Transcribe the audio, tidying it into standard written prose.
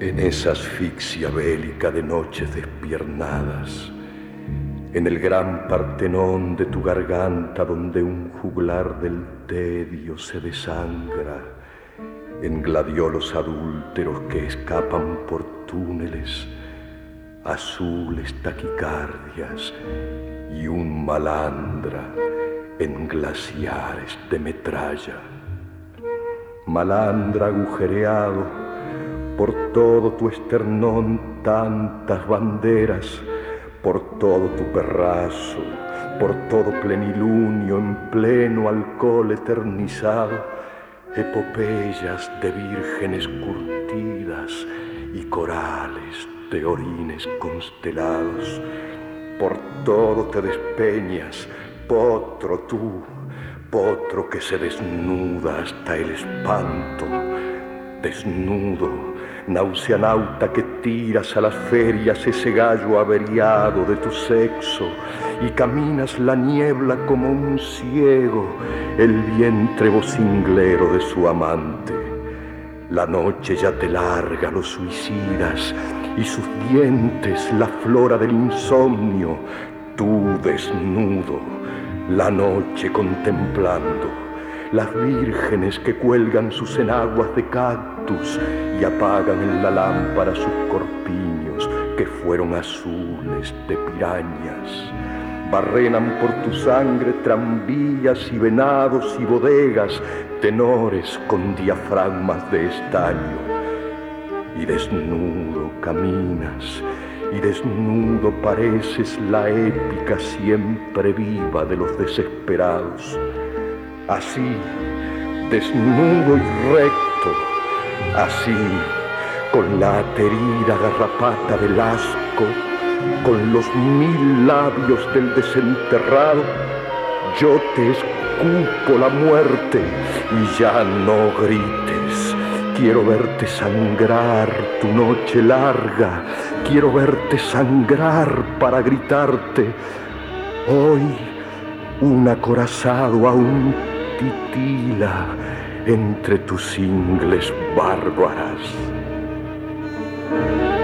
En esa asfixia bélica de noches despiernadas, en el gran Partenón de tu garganta donde un juglar del tedio se desangra, en gladiolos adúlteros que escapan por túneles, azules taquicardias y un malandra en glaciares de metralla. Malandra agujereado, por todo tu esternón tantas banderas, por todo tu perrazo, por todo plenilunio en pleno alcohol eternizado, epopeyas de vírgenes curtidas y corales de orines constelados. Por todo te despeñas, potro tú, potro que se desnuda hasta el espanto, desnudo, nauseanauta que tiras a las ferias ese gallo averiado de tu sexo y caminas la niebla como un ciego, el vientre vocinglero de su amante. La noche ya te larga los suicidas y sus dientes la flora del insomnio, tú desnudo, la noche contemplando las vírgenes que cuelgan sus enaguas de cactus y apagan en la lámpara sus corpiños que fueron azules de pirañas. Barrenan por tu sangre tranvías y venados y bodegas, tenores con diafragmas de estaño. Y desnudo caminas, y desnudo pareces la épica siempre viva de los desesperados. Así, desnudo y recto, así, con la aterida garrapata del asco, con los 1000 labios del desenterrado, yo te escupo la muerte y ya no grites. Quiero verte sangrar tu noche larga, quiero verte sangrar para gritarte. Hoy un acorazado aún titila entre tus ingles bárbaras.